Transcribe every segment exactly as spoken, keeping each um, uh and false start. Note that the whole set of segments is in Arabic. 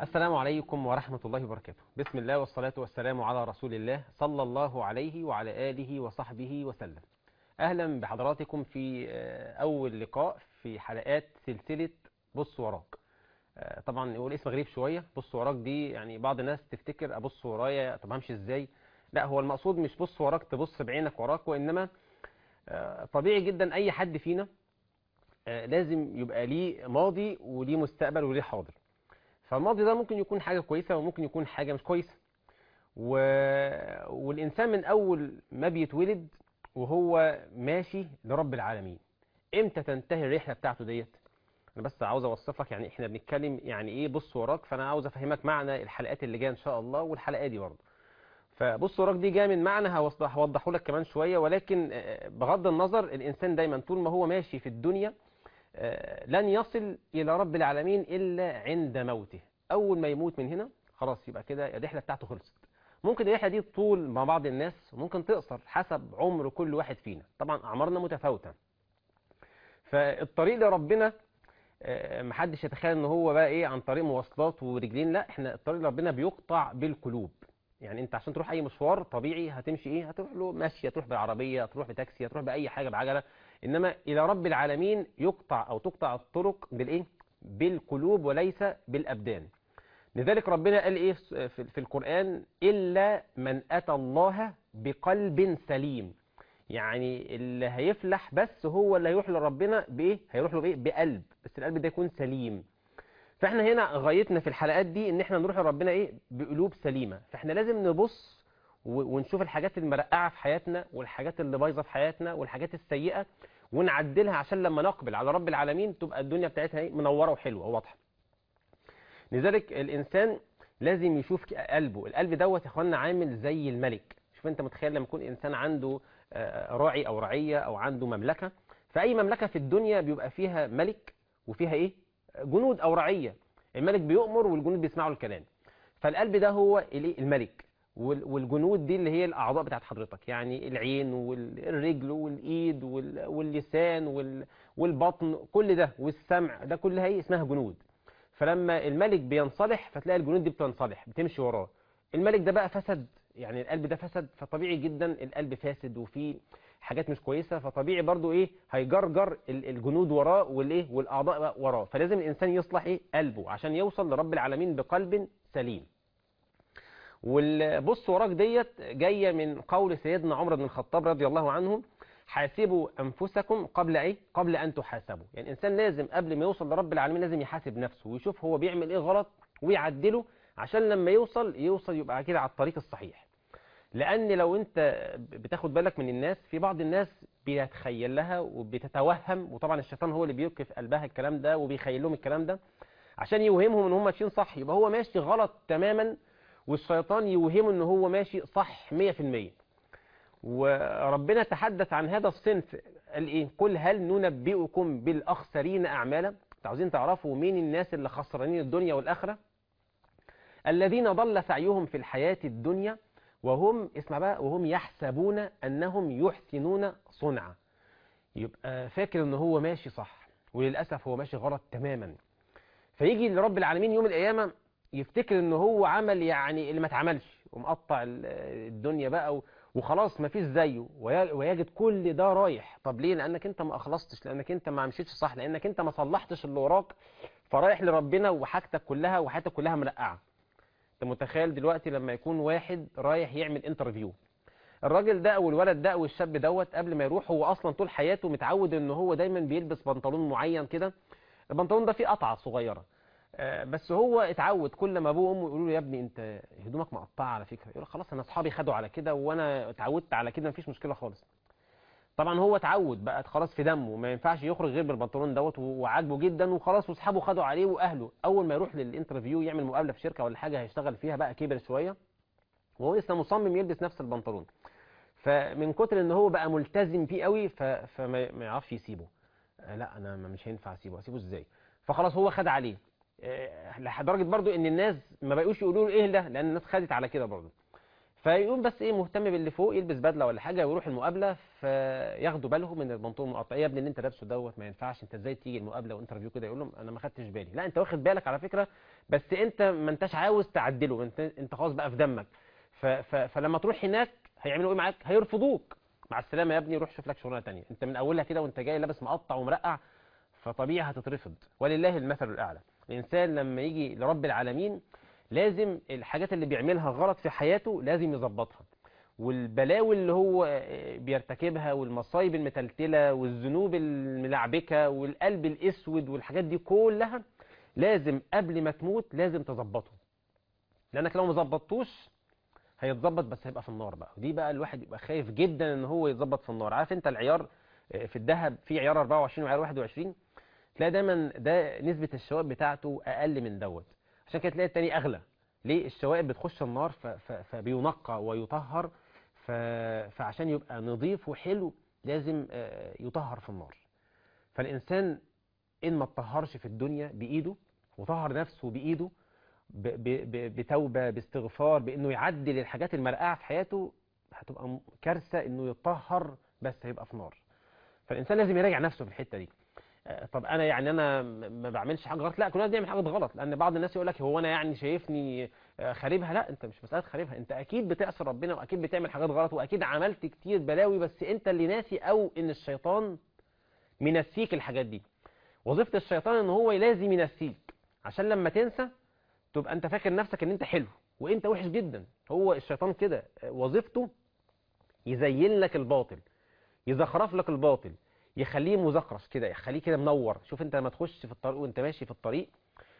السلام عليكم ورحمة الله وبركاته. بسم الله والصلاة والسلام على رسول الله صلى الله عليه وعلى آله وصحبه وسلم. أهلا بحضراتكم في أول لقاء في حلقات سلسلة بص وراك. طبعا هو الاسم غريب شوية، بص وراك دي يعني بعض الناس تفتكر أبص ورايا، طب همشي إزاي؟ لا، هو المقصود مش بص وراك تبص بعينك وراك، وإنما طبيعي جدا أي حد فينا لازم يبقى ليه ماضي وليه مستقبل وليه حاضر. فالماضي ده ممكن يكون حاجة كويسة وممكن يكون حاجة مش كويسة. و... والإنسان من أول ما بيتولد وهو ماشي لرب العالمين. إمتى تنتهي الرحلة بتاعته ديت؟ أنا بس عاوز أوصفك، يعني إحنا بنتكلم يعني إيه بص وراك، فأنا عاوز أفهمك معنى الحلقات اللي جاية إن شاء الله والحلقة دي برضه. فبص وراك دي جاية من معنى هوضحه لك كمان شوية، ولكن بغض النظر الإنسان دايما طول ما هو ماشي في الدنيا لن يصل إلى رب العالمين إلا عند موته. أول ما يموت من هنا خلاص يبقى كده الرحلة بتاعته خلصت. ممكن الرحلة دي تطول مع بعض الناس وممكن تقصر حسب عمر كل واحد فينا، طبعا أعمارنا متفاوتة. فالطريق لربنا محدش يتخيل ان هو بقى ايه عن طريق مواصلات ورجلين، لا، احنا الطريق لربنا بيقطع بالقلوب. يعني انت عشان تروح اي مشوار طبيعي هتمشي ايه، هتروح له ماشي، هتروح بالعربيه، هتروح بتاكسي، هتروح باي حاجه بعجله. انما الى رب العالمين يقطع او تقطع الطرق بالايه، بالقلوب وليس بالابدان. لذلك ربنا قال ايه في القران: الا من اتى الله بقلب سليم. يعني اللي هيفلح بس هو اللي هيروح لربنا بايه، هيروح له بايه، بقلب، بس القلب ده يكون سليم. فاحنا هنا غايتنا في الحلقات دي ان احنا نروح لربنا ايه، بقلوب سليمه. فاحنا لازم نبص ونشوف الحاجات المرقعه في حياتنا والحاجات اللي بايظه في حياتنا والحاجات السيئه ونعدلها، عشان لما نقبل على رب العالمين تبقى الدنيا بتاعتها ايه، منوره وحلوه وواضحه. لذلك الانسان لازم يشوف قلبه. القلب دوت يا اخوانا عامل زي الملك. شوف انت متخيل لما يكون انسان عنده راعي او رعيه او عنده مملكه، فاي مملكه في الدنيا بيبقى فيها ملك وفيها ايه، جنود او رعيه. الملك بيؤمر والجنود بيسمعوا الكلام. فالقلب ده هو الملك، والجنود دي اللي هي الاعضاء بتاعت حضرتك، يعني العين والرجل والايد واللسان والبطن، كل ده والسمع، ده كلها ايه، اسمها جنود. فلما الملك بينصلح فتلاقي الجنود دي بتنصلح بتمشي وراه. الملك ده بقى فسد، يعني القلب ده فسد، فطبيعي جدا القلب فاسد وفيه حاجات مش كويسه، فطبيعي برضو ايه، هيجرجر الجنود وراه والايه والاعضاء وراه. فلازم الانسان يصلح ايه، قلبه، عشان يوصل لرب العالمين بقلب سليم. والبص وراك ديت جايه من قول سيدنا عمر بن الخطاب رضي الله عنه: حاسبوا انفسكم قبل ايه، قبل ان تحاسبوا. يعني الانسان لازم قبل ما يوصل لرب العالمين لازم يحاسب نفسه ويشوف هو بيعمل ايه غلط ويعدله، عشان لما يوصل يوصل يبقى كده على الطريق الصحيح. لان لو انت بتاخد بالك من الناس، في بعض الناس بيتخيل لها وبتتوهم، وطبعا الشيطان هو اللي بيلقي في قلبها الكلام ده وبيخيل لهم الكلام ده عشان يوهمهم ان هم ماشيين صح، يبقى هو ماشي غلط تماما، والشيطان يوهمه ان هو ماشي صح مية في المية. وربنا تحدث عن هذا الصنف، قال ايه: قل هل ننبئكم بالاخسرين اعمالا. عاوزين تعرفوا مين الناس اللي خسرانين الدنيا والاخره؟ الذين ضل سعيهم في الحياه الدنيا وهم، اسمع بقى، وهم يحسبون انهم يحسنون صنعا. يبقى فاكر ان هو ماشي صح وللاسف هو ماشي غلط تماما. فيجي لرب العالمين يوم القيامه يفتكر ان هو عمل يعني اللي ما اتعملش ومقطع الدنيا بقى وخلاص ما فيش زيه، ويجد كل ده رايح. طب ليه؟ لانك انت ما اخلصتش، لانك انت ما مشيتش صح، لانك انت ما صلحتش اللي وراك، فرايح لربنا وحاجتك كلها وحياتك كلها مرقعه. انت متخيل دلوقتي لما يكون واحد رايح يعمل انترفيو، الراجل ده او الولد ده او الشاب دوت قبل ما يروح هو اصلا طول حياته متعود ان هو دايما بيلبس بنطلون معين كده، البنطلون ده فيه قطعه صغيره، بس هو اتعود كل ما ابوه وامه يقولوا له: يا ابني انت هدومك مقطعه على فكره، يقول خلاص انا اصحابي خدوا على كده وانا اتعودت على كده مفيش مشكله خالص. طبعا هو اتعود بقى خلاص في دمه، ما ينفعش يخرج غير بالبنطلون دوت وعاجبه جدا وخلاص، واصحابه خدوا عليه واهله. اول ما يروح للانترفيو يعمل مقابله في شركه ولا حاجه هيشتغل فيها، بقى كبر شويه وهو لسه مصمم يلبس نفس البنطلون، فمن كتر ان هو بقى ملتزم فيه قوي فما يعرفش يسيبه. لا انا مش هينفع اسيبه، اسيبه ازاي؟ فخلاص هو خد عليه، لدرجه برضو ان الناس ما بقوش يقولوا له ايه ده، لان الناس خدت على كده برضو. فيقوم بس ايه مهتم باللي فوق، يلبس بدله ولا حاجه ويروح المقابله، فياخدوا بالهم من البنطلون المقطع. يا ابني اللي انت لابسه دوت ما ينفعش، انت ازاي تيجي المقابله وانترفيو كده؟ يقول لهم انا ما خدتش بالي. لا انت واخد بالك على فكره، بس انت ما انتش عاوز تعدله، انت انت خلاص بقى في دمك. ف ف فلما تروح هناك هيعملوا ايه معاك؟ هيرفضوك. مع السلامه يا ابني، روح شوف لك شغلانه ثانيه، انت من اولها كده وانت جاي لابس مقطع ومرقع، فطبيعي هتترفض. ولله المثل الاعلى. الانسان لما يجي لرب العالمين لازم الحاجات اللي بيعملها غلط في حياته لازم يظبطها، والبلاوي اللي هو بيرتكبها والمصايب المتلتلة والذنوب الملعبكة والقلب الاسود والحاجات دي كلها لازم قبل ما تموت لازم تظبطه، لانك لو ما ظبطتوش هيتظبط بس هيبقى في النار بقى. ودي بقى الواحد يبقى خايف جدا ان هو يتظبط في النار. عارف انت العيار في الذهب في عيار أربعة وعشرين وعيار واحد وعشرين، تلاقي دايما ده نسبة الشوائب بتاعته اقل من دوت، عشان كده تلاقي التاني اغلى. ليه؟ الشوائب بتخش النار ف... ف... فبينقى ويطهر، ف... فعشان يبقى نظيف وحلو لازم يطهر في النار. فالإنسان إن ما اتطهرش في الدنيا بإيده وطهر نفسه بإيده ب... ب... ب... بتوبة باستغفار، بإنه يعدل الحاجات المرقعة في حياته، هتبقى كارثة إنه يتطهر بس هيبقى في نار. فالإنسان لازم يراجع نفسه في الحتة دي. طب انا يعني انا ما بعملش حاجه غلط؟ لا، كلنا بنعمل حاجات غلط، لان بعض الناس يقول لك هو انا يعني شايفني خاربها. لا، انت مش مساله خاربها، انت اكيد بتعصي ربنا واكيد بتعمل حاجات غلط واكيد عملت كتير بلاوي، بس انت اللي ناسي او ان الشيطان منسيك الحاجات دي. وظيفه الشيطان ان هو لازم ينسيك عشان لما تنسى تبقى انت فاكر نفسك ان انت حلو وانت وحش جدا. هو الشيطان كده وظيفته يزين لك الباطل، يزخرف لك الباطل، يخليه مزخرف كده، يخليه كده منور. شوف انت لما تخش في الطريق وانت ماشي في الطريق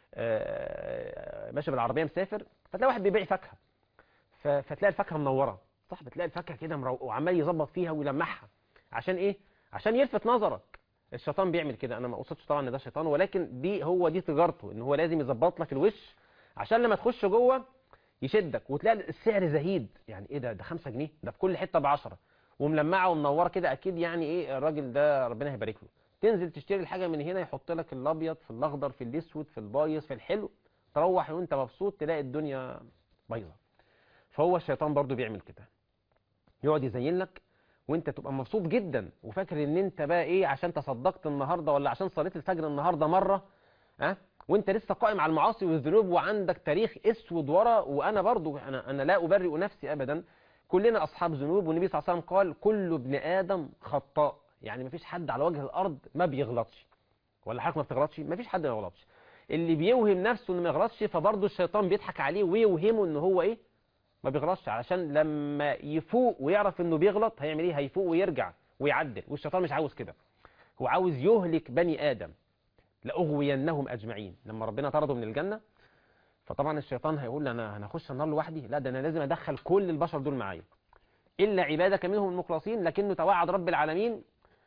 ماشي بالعربيه مسافر، فتلاقي واحد بيبيع فاكهه، فتلاقي الفاكهه منوره، صح؟ بتلاقي الفاكهه كده وعمال يظبط فيها ويلمعها. عشان ايه؟ عشان يلفت نظرك. الشيطان بيعمل كده، انا ما اقصدش طبعا ان ده شيطان، ولكن دي هو دي تجارته، ان هو لازم يظبط لك الوش عشان لما تخش جوه يشدك، وتلاقي السعر زهيد. يعني ايه ده؟ ده خمسة جنيه، ده في كل حته ب عشرة وملمعه ومنوره كده، اكيد يعني ايه الراجل ده ربنا هيبارك له. تنزل تشتري الحاجه من هنا يحط لك الابيض في الاخضر في الاسود في البايظ في الحلو، تروح وانت مبسوط تلاقي الدنيا بايظه. فهو الشيطان برضو بيعمل كده، يقعد يزين لك وانت تبقى مبسوط جدا وفاكر ان انت بقى ايه عشان تصدقت النهارده ولا عشان صليت الفجر النهارده مره، ها أه؟ وانت لسه قائم على المعاصي والذنوب وعندك تاريخ اسود ورا. وانا برضو انا انا لا ابرئ نفسي ابدا، كلنا اصحاب ذنوب، والنبي صلى الله عليه وسلم قال كل ابن ادم خطاء. يعني مفيش حد على وجه الارض ما بيغلطش، ولا حضرتك ما بتغلطش؟ مفيش حد ما بيغلطش. اللي بيوهم نفسه انه ما يغلطش فبرضه الشيطان بيضحك عليه ويوهمه ان هو ايه ما بيغلطش، علشان لما يفوق ويعرف انه بيغلط هيعمل ايه؟ هيفوق ويرجع ويعدل. والشيطان مش عاوز كده، هو عاوز يهلك بني ادم. لاغوينهم اجمعين، لما ربنا طرده من الجنه فطبعا الشيطان هيقول انا انا هخش النار لوحدي؟ لا، ده انا لازم ادخل كل البشر دول معايا الا عبادك منهم المخلصين. لكنه توعد رب العالمين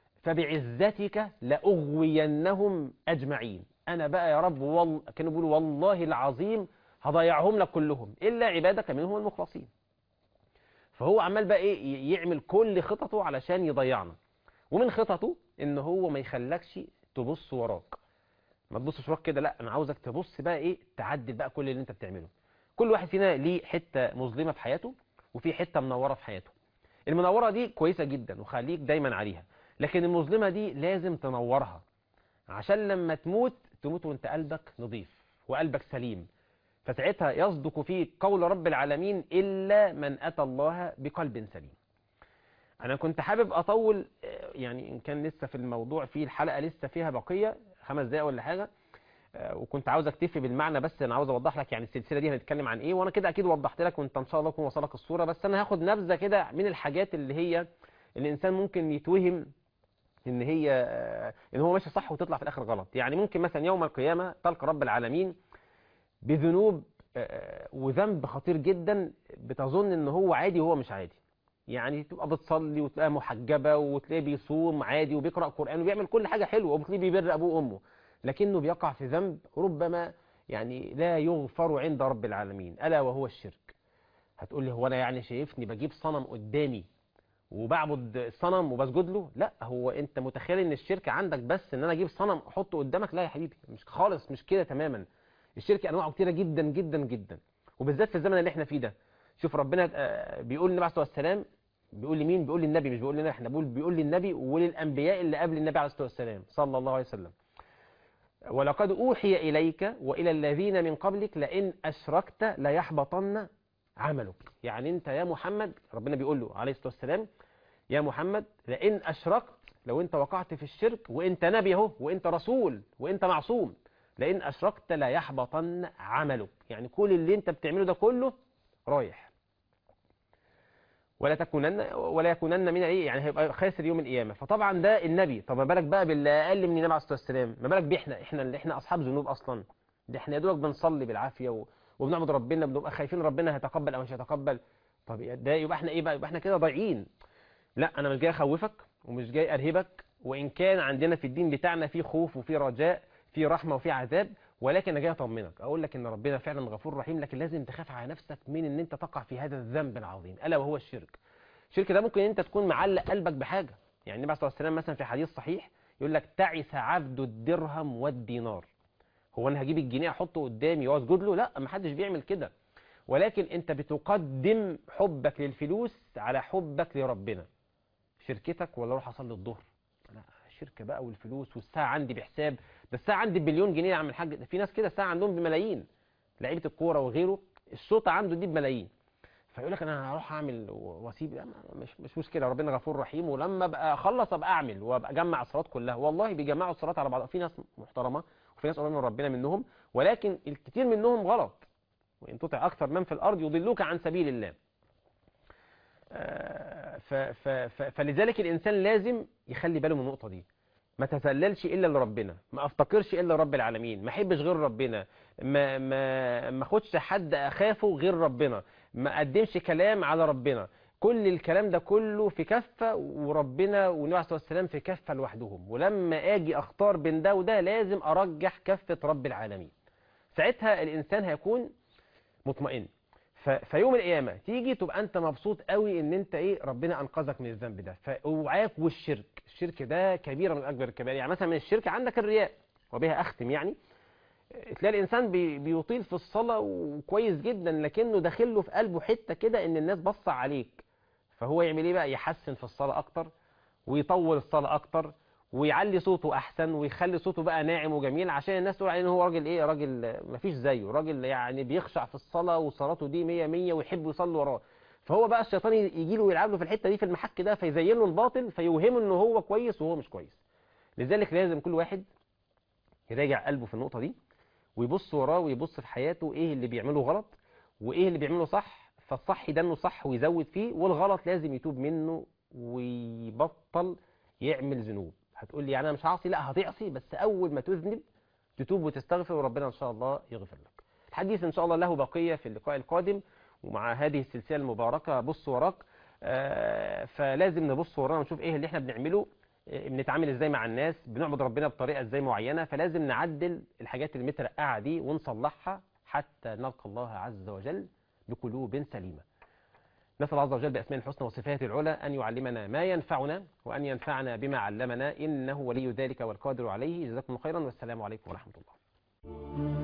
فبعزتك لاغوينهم اجمعين. انا بقى يا رب وال... كانوا بيقولوا والله العظيم هضيعهم لك كلهم الا عبادك منهم المخلصين. فهو عمال بقى ايه يعمل كل خططه علشان يضيعنا. ومن خططه ان هو ما يخلكش تبص وراك، ما تبصش وراك كده، لا انا عاوزك تبص بقى ايه تعدل بقى كل اللي انت بتعمله. كل واحد فينا ليه حته مظلمه في حياته وفي حته منوره في حياته. المنوره دي كويسه جدا وخليك دايما عليها، لكن المظلمه دي لازم تنورها عشان لما تموت تموت وانت قلبك نظيف وقلبك سليم. فساعتها يصدق فيك قول رب العالمين إلا من أتى الله بقلب سليم. أنا كنت حابب أطول، يعني إن كان لسه في الموضوع في الحلقة لسه فيها بقية خمس دقايق ولا حاجة، وكنت عاوز أكتفي بالمعنى بس. أنا عاوز أوضح لك يعني السلسلة دي هنتكلم عن إيه، وأنا كده أكيد وضحت لك وأنت إن شاء الله يكون وصلك الصورة. بس أنا هاخد نبذة كده من الحاجات اللي هي الإنسان ممكن يتوهم إن هي إن هو ماشي صح وتطلع في الآخر غلط. يعني ممكن مثلا يوم القيامة تلقى رب العالمين بذنوب وذنب خطير جدا بتظن ان هو عادي وهو مش عادي. يعني تبقى بتصلي وتلاقيها محجبه وتلاقيه بيصوم عادي وبيقرا قران وبيعمل كل حاجه حلوه وبتلاقيه بيبر ابوه وامه، لكنه بيقع في ذنب ربما يعني لا يغفر عند رب العالمين، الا وهو الشرك. هتقول لي هو انا يعني شايفني بجيب صنم قدامي وبعبد الصنم وبسجد له؟ لا، هو انت متخيل ان الشرك عندك بس ان انا اجيب صنم احطه قدامك؟ لا يا حبيبي، مش خالص، مش كده تماما. الشرك انواعه كتيره جدا جدا جدا، وبالذات في الزمن اللي احنا فيه ده. شوف ربنا آه، بيقول للنبي عليه الصلاة والسلام، بيقول لمين؟ بيقول للنبي، مش بيقول لنا احنا، بيقول بيقول للنبي وللأنبياء اللي قبل النبي عليه الصلاة والسلام صلى الله عليه وسلم. ولقد أوحي إليك وإلى الذين من قبلك لئن أشركت ليحبطن عملك. يعني أنت يا محمد، ربنا بيقول له عليه الصلاة والسلام يا محمد لئن أشركت، لو أنت وقعت في الشرك وأنت نبي اهو وأنت رسول وأنت معصوم، لئن أشركت ليحبطن عملك. يعني كل اللي أنت بتعمله ده كله رايح، ولا تكونن ولا يكونن من ايه، يعني هيبقى خاسر يوم القيامه. فطبعا ده النبي، طب ما بالك بقى باللي اقل من النبي عليه الصلاه والسلام، ما بالك بيحنا احنا اللي احنا اصحاب ذنوب اصلا، ده احنا يا دوبك بنصلي بالعافيه و... وبنعبد ربنا، بنبقى خايفين ربنا هيتقبل او مش هيتقبل. طب ده يبقى احنا ايه بقى؟ يبقى احنا كده ضايعين. لا، انا مش جاي اخوفك ومش جاي ارهبك، وان كان عندنا في الدين بتاعنا في خوف وفي رجاء، في رحمه وفي عذاب، ولكن انا جاي اطمنك، اقول لك ان ربنا فعلا غفور رحيم، لكن لازم تخاف على نفسك من ان انت تقع في هذا الذنب العظيم الا وهو الشرك. الشرك ده ممكن انت تكون معلق قلبك بحاجه، يعني النبي صلى الله عليه وسلم مثلا في حديث صحيح يقول لك تعس عبد الدرهم والدينار. هو انا هجيب الجنيه احطه قدامي واسجد له؟ لا، ما حدش بيعمل كده، ولكن انت بتقدم حبك للفلوس على حبك لربنا. شركتك ولا اروح اصلي الظهر؟ لا، شركه بقى والفلوس، والساعه عندي بحساب، ده الساعه عندي بمليون جنيه يا عم الحاج، ده في ناس كده الساعه عندهم بملايين، لعيبه الكوره وغيره الشوطه عنده دي بملايين، فيقول لك انا هروح اعمل واسيب. لا، مش مش مشكله، ربنا غفور رحيم، ولما ابقى اخلص ابقى اعمل وابقى اجمع الصلاه كلها. والله بيجمعوا الصلاه على بعض، في ناس محترمه وفي ناس قريبه من ربنا منهم، ولكن الكثير منهم غلط. وان تطع اكثر من في الارض يضلوك عن سبيل الله. آه، ف ف ف فلذلك الانسان لازم يخلي باله من النقطه دي، ما تذللش الا لربنا، ما افتقرش الا لرب العالمين، ما احبش غير ربنا، ما ما ما اخدش حد اخافه غير ربنا، ما اقدمش كلام على ربنا. كل الكلام ده كله في كفه، وربنا والنبي عليه الصلاه والسلام في كفه لوحدهم، ولما اجي اختار بين ده وده لازم ارجح كفه رب العالمين. ساعتها الانسان هيكون مطمئن. ف... فيوم القيامه تيجي تبقى انت مبسوط قوي ان انت ايه، ربنا انقذك من الذنب ده. فاوعاك والشرك، الشرك ده كبيره من اكبر الكبائر. يعني مثلا من الشرك عندك الرياء، وبها اختم يعني. تلاقي الانسان بي... بيطيل في الصلاه وكويس جدا، لكنه داخل له في قلبه حته كده ان الناس بص عليك، فهو يعمل ايه بقى؟ يحسن في الصلاه اكتر، ويطول الصلاه اكتر، ويعلي صوته احسن، ويخلي صوته بقى ناعم وجميل، عشان الناس تقول عليه ان هو راجل ايه، راجل مفيش زيه، راجل يعني بيخشع في الصلاه وصلاته دي مية مية ويحب يصلي وراه. فهو بقى الشيطان يجي له ويلعب له في الحته دي، في المحك ده، فيزين له الباطل، فيوهمه ان هو كويس وهو مش كويس. لذلك لازم كل واحد يراجع قلبه في النقطه دي، ويبص وراه ويبص في حياته ايه اللي بيعمله غلط وايه اللي بيعمله صح، فالصح يدنه صح ويزود فيه، والغلط لازم يتوب منه ويبطل يعمل ذنوب. هتقول لي يعني انا مش هعصي، لا هتعصي، بس اول ما تذنب تتوب وتستغفر، وربنا ان شاء الله يغفر لك. الحديث ان شاء الله له بقيه في اللقاء القادم، ومع هذه السلسله المباركه بص وراك. آه، فلازم نبص ورانا ونشوف ايه اللي احنا بنعمله، آه، بنتعامل ازاي مع الناس، بنعبد ربنا بطريقه ازاي معينه، فلازم نعدل الحاجات المترقعه دي ونصلحها حتى نلقى الله عز وجل بقلوب سليمه. نسأل الله عز وجل بأسماء الحسنى وصفاته العلى أن يعلمنا ما ينفعنا، وأن ينفعنا بما علمنا، إنه ولي ذلك والقادر عليه. جزاكم الله خيرا، والسلام عليكم ورحمة الله.